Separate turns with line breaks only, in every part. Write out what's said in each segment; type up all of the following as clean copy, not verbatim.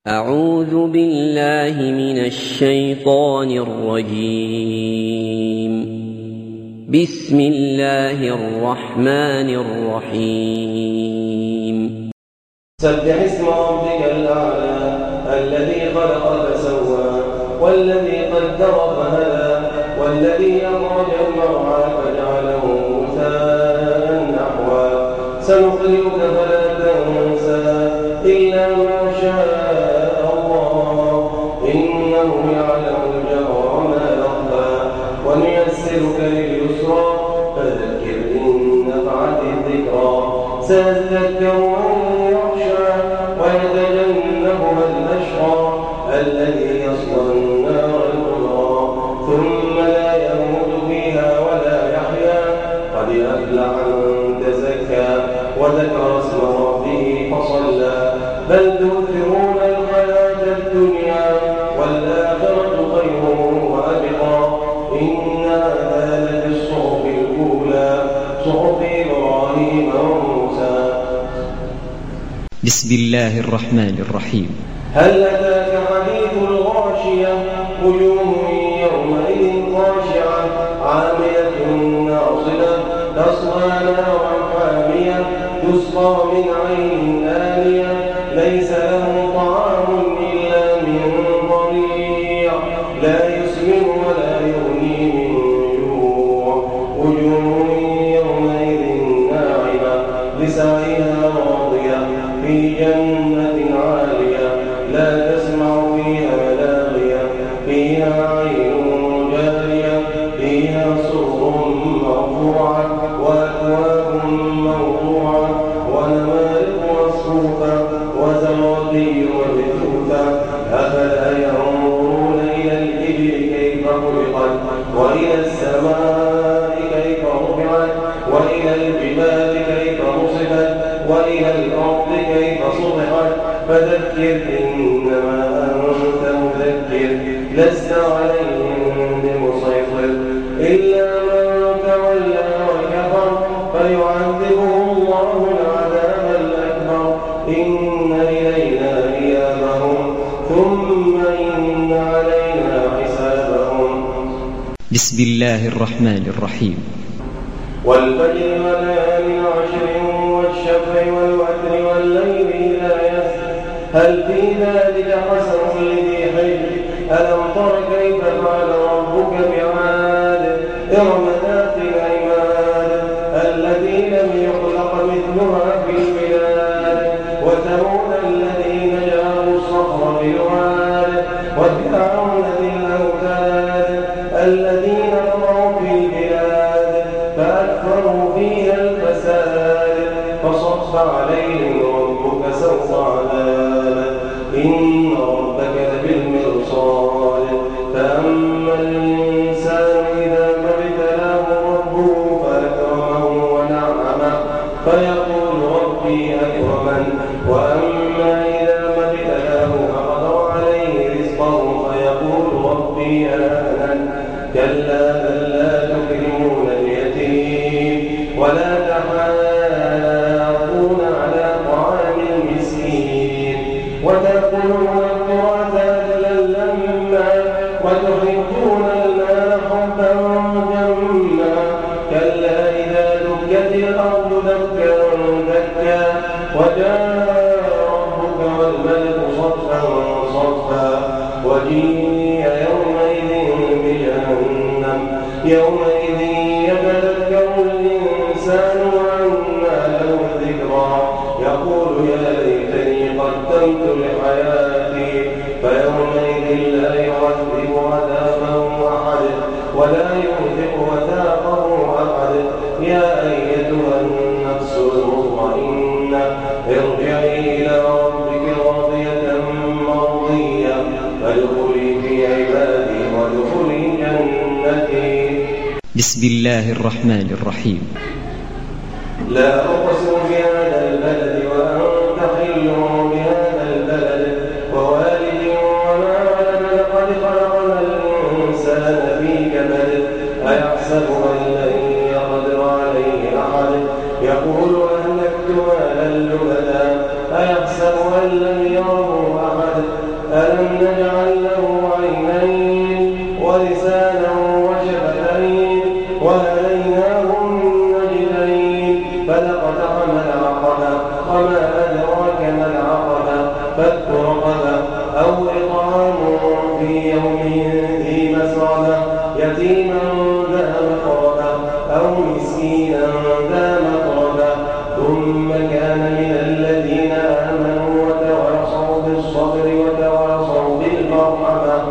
أعوذ بالله من الشيطان الرجيم. بسم الله الرحمن الرحيم.
سبح اسم ربك الأعلى الذي خلق فسوى والذي قدر فهدى والذي أخرج المرعى فجعله غثاء نحوا سنقرئك فلا تنسى إلا ما شاء إنه يعلم الجهر وما يخفى ونيسرك لليسرى فذكر إن نفعت الذكرى سيذكر من يخشى ويتجنبها الأشقى الذي يصلى النار الكبرى ثم لا يموت فيها ولا يحيا قد أفلح من تزكى وذكر اسم ربه فصلى بل تؤثرون الحياة الدنيا والآخرة خير وأبقى إن هذا لفي الصحف الأولى صحف إبراهيم وموسى.
بسم الله الرحمن الرحيم.
هل أتاك حديث الغاشية وجوه يومئذ خاشعة عاملة ناصبة تصلى نارا حامية تسقى من عين آنية ليس له طعام إلا من ضريع لا يسمن ولا يغني من جوع وجوه يومئذ ناعمة لسعيها راضية في جنة عالية لا تسمع فيها لاغية فيها عين جارية فيها سرر مرفوعة وأكواب موضوعة ونمارق مصفوفة وزرابي مبثوثة أفلا ينظرون إلى الإبل كيف خلقت وإلى السماء كيف رفعت وإلى الجبال كيف نصبت وإلى الأرض كيف سطحت فذكر إنما أنت مذكر لست عليهم بمسيطر إلا من تولى وكفر فيعذبه الله العذاب الأكبر إن إلينا إيابهم ثم إن علينا حسابهم.
بسم الله الرحمن الرحيم.
والفجر وليال عشر والشفع والوتر والليل إذا يسر هل في ذلك قسم لذي حجر ألم تر كيف فعل ربك بعاد إرم ذات العماد التي لم يخلق مثلها في البلاد وثمود الذين جابوا الصخر بالواد وفرعون ذي الأوتاد الذين طغوا في البلاد فأكثروا فيها الفساد فصف عليهم ربك سوط عذاب إن ربك لبالمرصاد فأما الإنسان إذا ما ابتلاه ربه فأكرمه ونعمه فيقول ربي أكرمن وأما إذا ما ابتلاه فقدر عليه رزقه فيقول ربي أهانن كلا بل لا تكرمون اليتيم ولا تحاضون على طعام المسكين وتأكلون التراث أكلا لما وتحبون المال حبا جما كلا إذا دكت الأرض دكا دكا وجاء ربك والملك صفا صفا وجيء يومئذ بجهنم يومئذ يتذكر الإنسان وأنى له الذكرى يقول يا ليتني قدمت لحياتي فيومئذ لا يعذب عذابه أحد ولا يوثق وثاقه أحد يا أيتها النفس المطمئنة ارجعي إلى ربك راضية مرضية فادخلي في عبادي وادخلي جنتي.
بسم الله الرحمن الرحيم.
لا أقسم بهذا البلد وأنت حل بهذا البلد ووالد وما ولد لقد خلقنا الإنسان في كبد أيحسب أن لن يقدر عليه أحد يقول أهلكت مالا لبدا أيحسب أن لم يره أحد ألم نجعل له عينين ولسانا وشفتين وهديناه النجدين فلاقتحم العقبة وما أدراك ما العقبة فك رقبة أو إطعام في يوم ذي مسغبة يتيما ذا مقربة أو مسكينا ذا مقربة ثم كان من الذين آمنوا وتواصوا بالصبر وتواصوا بالمرحمة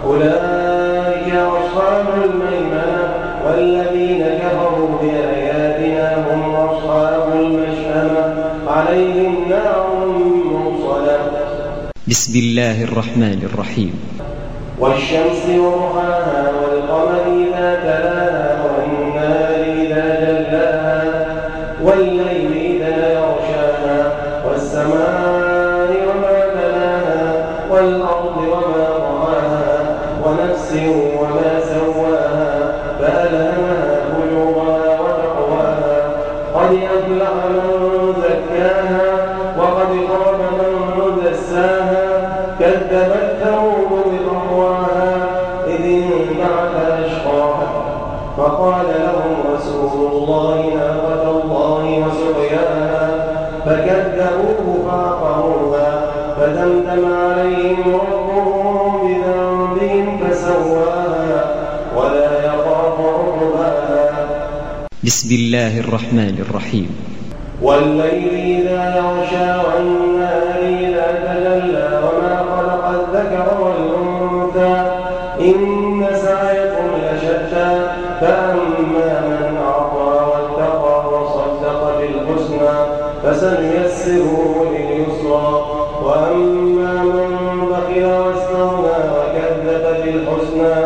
أولئك أصحاب الميمنة والذين كفروا بآياتنا هم أصحاب المشأمة عليهم نار موصدة.
بسم الله الرحمن الرحيم.
والشمس وضحاها والقمر إذا تلاها والنهار إذا جلاها والليل إذا يغشاها والسماء وما بناها والأرض وما طحاها ونفس وما سواها فألهمها فجورها وتقواها قد أفلح من زكاها وقد خاب من دساها كذبت ثمود بطغواها إذ انبعث أشقاها فقال لهم رسول الله ناقة الله وسقياها فكذبوه فعقروها فدمدم عليهم ربهم بذنبهم فسواها ولا يخاف عقباها.
بسم الله الرحمن الرحيم.
والليل إذا يغشى والنهار إذا تجلى وما خلق الذكر والأنثى إن سعيكم لشتى فأما من أعطى واتقى وصدق بالحسنى فسنيسره لليسرى وأما من بخل واستغنى وكذب بالحسنى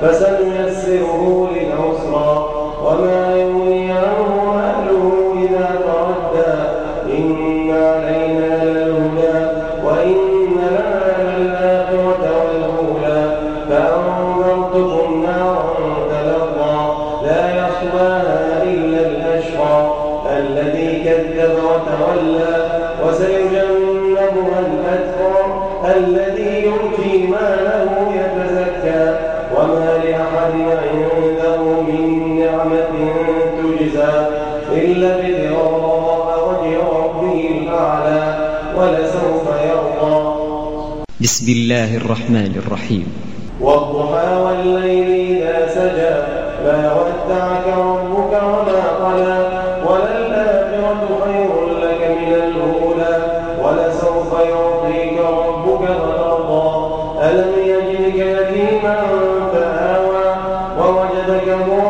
فسنيسره للعسرى وما يغني عنه ماله إذا تردى إن علينا للهدى وإن لنا للآخرة والأولى فأنذرتكم نارا تلظى لا يصلاها إلا الأشقى الذي كذب وتولى وسيجنبها الأتقى الذي يؤتي ماله يتزكى وما لأحد عنده من نعمة تجزى إلا ابتغاء وجه ربه الأعلى ولسوف يرضى.
بسم الله الرحمن الرحيم.
والضحى والليل إذا سجى ما ودعك ربك وما قلى وللآخرة خير لك من الأولى ولسوف يعطيك ربك فترضى ألم يجدك يتيما فآوى ووجدك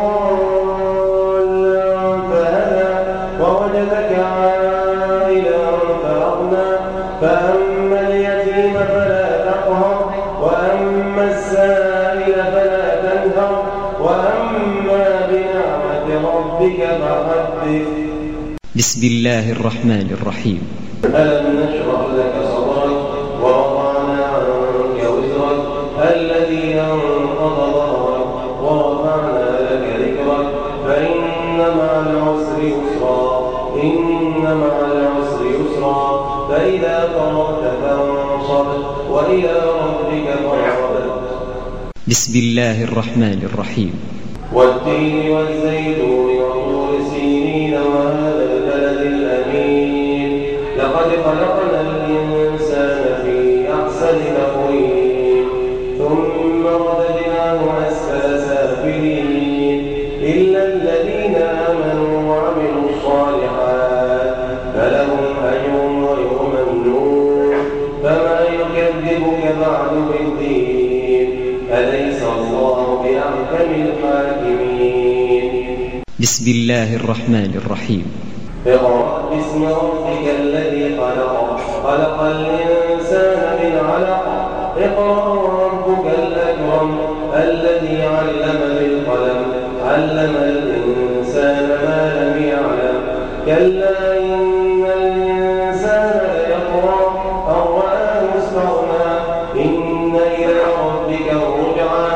ضالا فهدى ووجدك عائلا فأغنى فأما اليتيم فلا تقهر وأما السائل فلا تنهر وأما بنعمة ربك فحدث.
بسم الله الرحمن الرحيم.
ألم نشرح لك صدرك ووضعنا عنك وزرك الذي أنقض ظهرك ورفعنا لك ذكرك فإن مع العسر يسرا إن مع العسر يسرا فإذا فرغت فانصب وإلى ربك فارغب. بسم
الله الرحمن الرحيم.
والتين والزيتون وطور سينين وهذا البلد الأمين لقد خلقنا الإنسان في أحسن تقويم ثم رددناه أسفل سافلين إلا الذين آمنوا وعملوا الصالحات فلهم أجر غير ممنون فما يكذبك بعد بالدين أليس الله بأحكم الحاكمين. بسم الله الرحمن الرحيم. اقرأ باسم ربك الذي خلق خلق الإنسان من علق اقرأ ربك الأكرم الذي علم بالقلم علم الإنسان ما لم يعلم كلا إن الإنسان ليطغى أن رآه استغنى إن إلى ربك الرجعى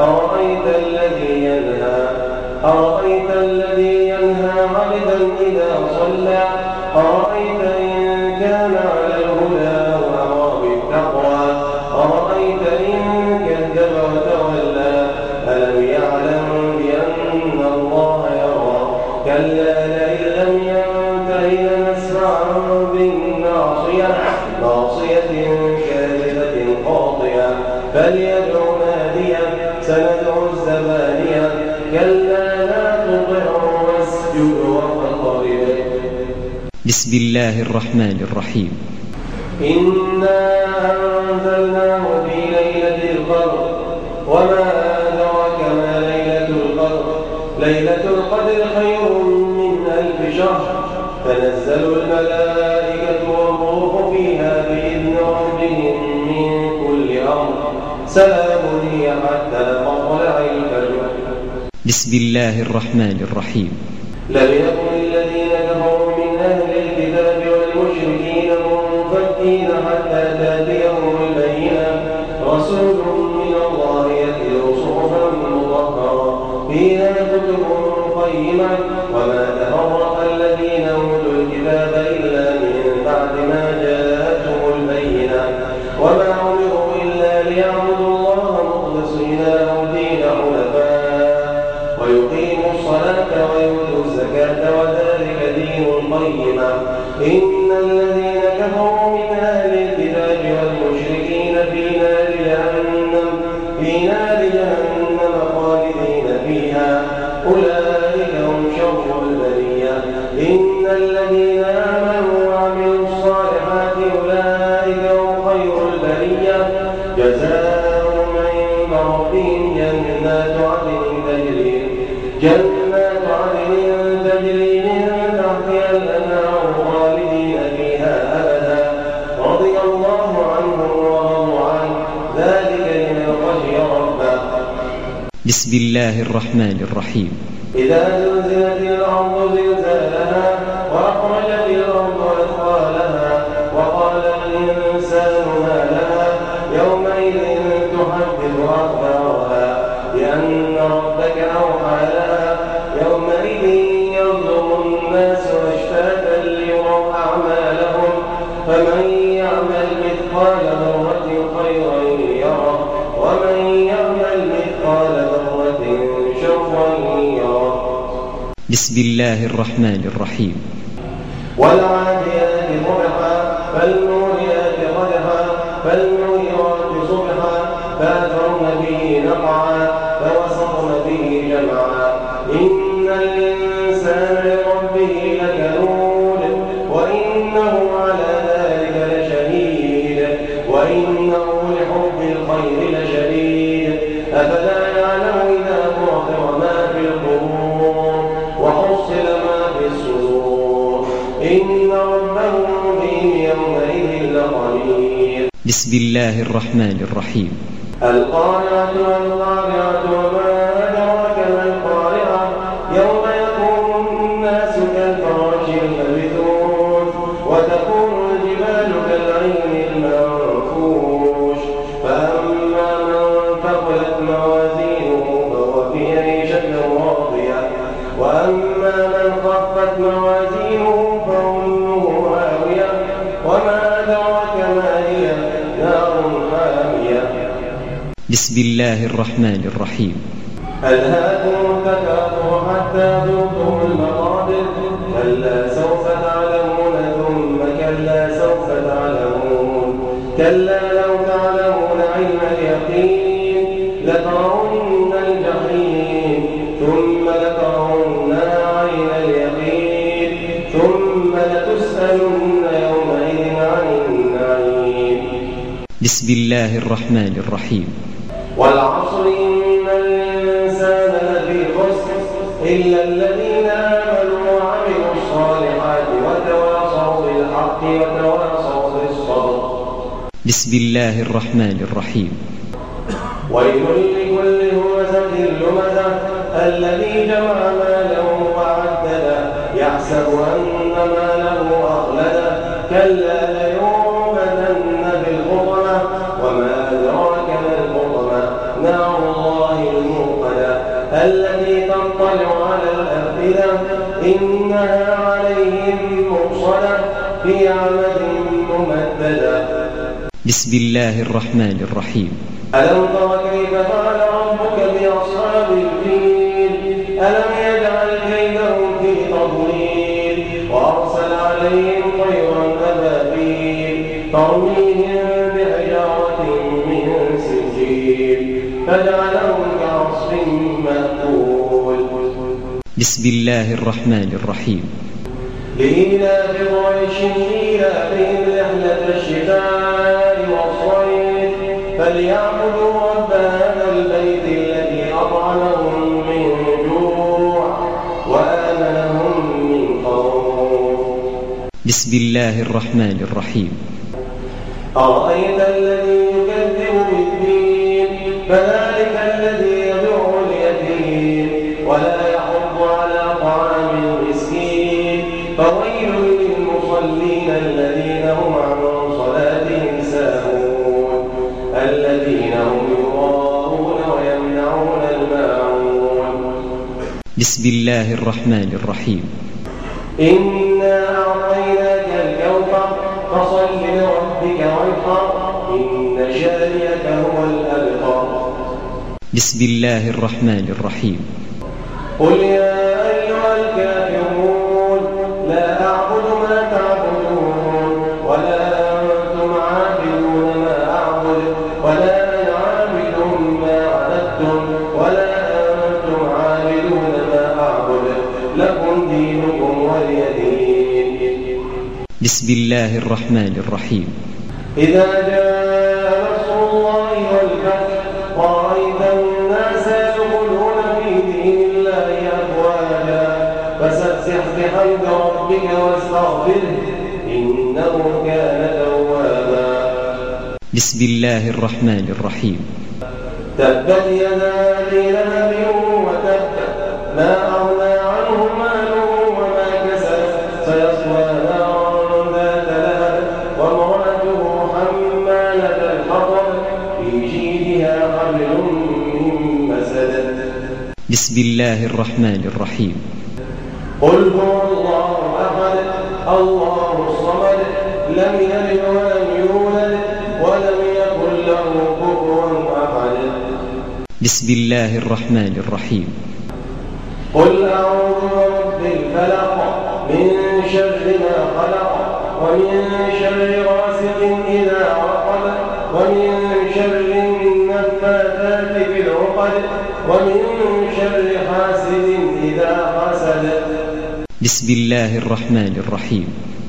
أرأيت الذي ينهى عبدا إذا صلى أرأيت إن كان على الهدى وأمر بالتقوى فليدع ناديه سندع الزبانية كلا لا تطعه واسجد واقترب.
بسم الله الرحمن الرحيم.
إنا أنزلناه في ليلة القدر وما أدراك ما ليلة القدر ليلة القدر خير من 1000 شهر تنزل الملائكة والروح فيها بإذن ربهم من كل أمر سلام هي حتى مطلع الفجر.
بسم الله الرحمن الرحيم.
لم يكن الذين كفروا من أهل الكتاب والمشركين منفكين حتى تأتيهم البينة رسول من الله يتلو صحفا مطهرة فيها كتب قيمة وما تفرق الذين أوتوا الكتاب إلا من بعد ما جاءتهم البينة وما أمروا إلا ليعبدوا الله مخلصين له الدين حنفاء ويقيموا الصلاة ويؤتوا الزكاة وذلك دين القيمة. إن الذين كفروا من أهل الكتاب والمشركين في نار جهنم خالدين فيها أولئك هم شر البرية. إن الذين آمنوا وعملوا الصالحات أولئك هم خير البرية جزاؤهم عند ربهم جنات عدن تجري من تحتها الأنهار خالدين فيها أبدا رضي الله عنهم ورضوا عنه ذلك لمن خشي ربه.
بسم الله الرحمن الرحيم.
إذا زلزلت الأرض زلزالها وأخرجت الأرض أثقالها وقال الإنسان ما لها يومئذ تحدث أخبارها بأن ربك أوحى لها يومئذ يصدر الناس أشتاتا ليروا أعمالهم فمن يعمل مثقال ذرة خيرا يره ومن يعمل مثقال ذرة شرا يره.
بسم الله الرحمن الرحيم.
والعاديات ضبحا فالموريات قدحا فالمغيرات صبحا فأثرن به نقعا فوسطن به جمعا. إن الإنسان لربه لكنود وإنه على ذلك لشهيد وإنه لحب الخير لشديد. أفلا يعلم إذا بعثر ما في القبور وحصل ما في الصدور إن ربهم بهم يومئذ لخبير.
بسم الله الرحمن الرحيم.
القارعة والقارعة وما أدراك ما القارعة يوم يكون الناس كالفراش المبثوث وتكون الجبال كالعين المنفوش فأما من ثقلت موازينه فهو في عيشة راضية وأما من خفت موازينه فأمه هاوية وما أدراك ما هي نار حامية.
بسم الله الرحمن الرحيم.
ألهاكم التكاثر حتى زرتم المقابر كلا سوف تعلمون ثم كلا سوف تعلمون كلا لو تعلمون علم اليقين لترون الجحيم ثم لترونها عين اليقين ثم لتسألن يومئذ عن النعيم.
بسم الله الرحمن الرحيم.
والعصر إن الإنسان لفي خسر إلا الذين آمنوا وعملوا الصالحات وتواصوا بالحق وتواصوا بالصبر.
بسم الله الرحمن الرحيم.
ويل لكل همزة لمزة الذي جمع ماله وعدده يحسب أن ماله أخلده كلا لينبذن بالحطمة وما أدراك ما الحطمة نار الله الموقدة التي تطلع على الأفئدة إنها عليهم مرصدة في عمد ممددة.
بسم الله الرحمن الرحيم.
ألم تر كيف فعل ربك بأصحاب الفيل ألم يجعل كيدهم في تضليل وأرسل عليهم طيرا أبابيل ترميهم بحجارة من سجيل فجعلهم كعصف مأكول.
بسم الله الرحمن الرحيم.
لإيلاف قريش إيلافهم رحلة الشتاء والصيف فليعبدوا رب هذا البيت الذي أطعمهم من جوع وآمنهم من خوف.
بسم الله الرحمن الرحيم.
أرأيت الذي يكذب بالدين فذلك الذي يدع اليتيم ولا يحض على طعام المسكين فويل للمصلين الذين هم عن صلاتهم ساهون الذين هم يراءون ويمنعون الماعون.
بسم الله الرحمن الرحيم.
إنا أعطيناك الكوثر فصل لربك وانحر إن شانئك هو الأبتر.
بسم الله الرحمن الرحيم.
قل يا أيها الكافرون لا أعبد ما تعبدون ولا أنتم عابدون ما أعبد ولا أنا عابد ما عبدتم ولا أنتم عابدون ما أعبد لكم دينكم ولي دين.
بسم الله الرحمن الرحيم.
إذا جاء نصر الله والفتح ورأيت الناس يدخلون في دين الله أفواجا فسبح بحمد ربك واستغفره إنه كان توابا.
بسم الله الرحمن الرحيم.
تبت يدا أبي لهب وتب ما أغنى عنه ماله وما كسب سيصلى نارا ذات لهب وامرأته حمالة الحطب في جيدها حبل من مسد.
بسم الله الرحمن الرحيم.
قل هو الله أحد الله الصمد لم يلد ولم يولد ولم يكن له كفوا أحد.
بسم الله الرحمن الرحيم.
قل أعوذ برب الفلق من شر ما خلق ومن شر غاسق إذا وقب ومن شر النفاثات في العقد ومن شر حاسد إذا حسد.
بسم الله الرحمن الرحيم.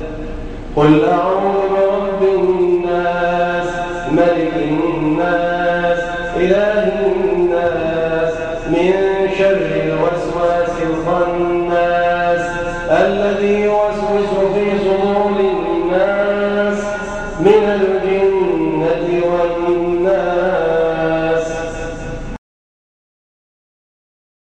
قل أعوذ برب الناس ملك الناس إله الناس من شر الوسواس الخناس الذي يوسوس في